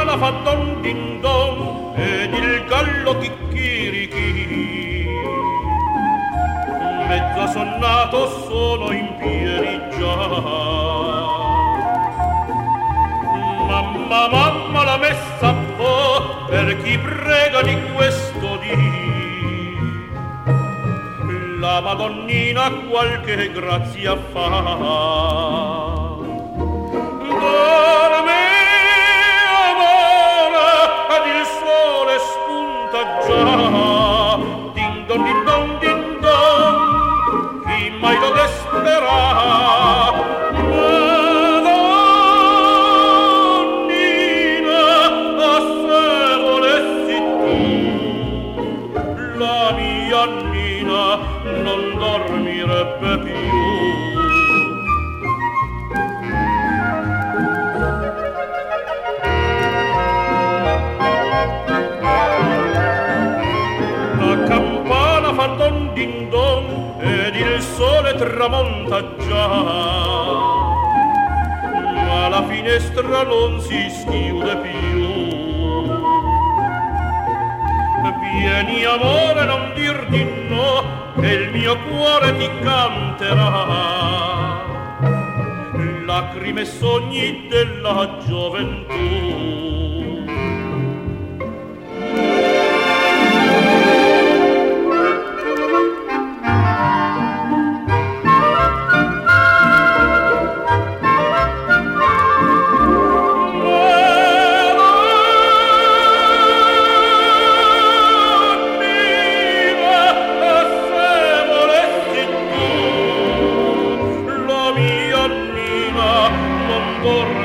campana fa don din don ed il gallo chicchirichi. Mezzo assonnato sono in piedi già. Mamma, mamma, la messa può per chi prega di questo dì. La Madonnina qualche grazia fa. Dorme, amore, ed il sole spunta già. Din don, din don, din don, chi mai lo desterà? Madonnina, a se volessi tu, la mia Nina non dormirebbe più. La campana fa don din don ed il sole tramonta già, ma la finestra non si schiude più. Vieni amore, non dir di no, e il mio cuore ti canterà lacrime e sogni della gioventù. Por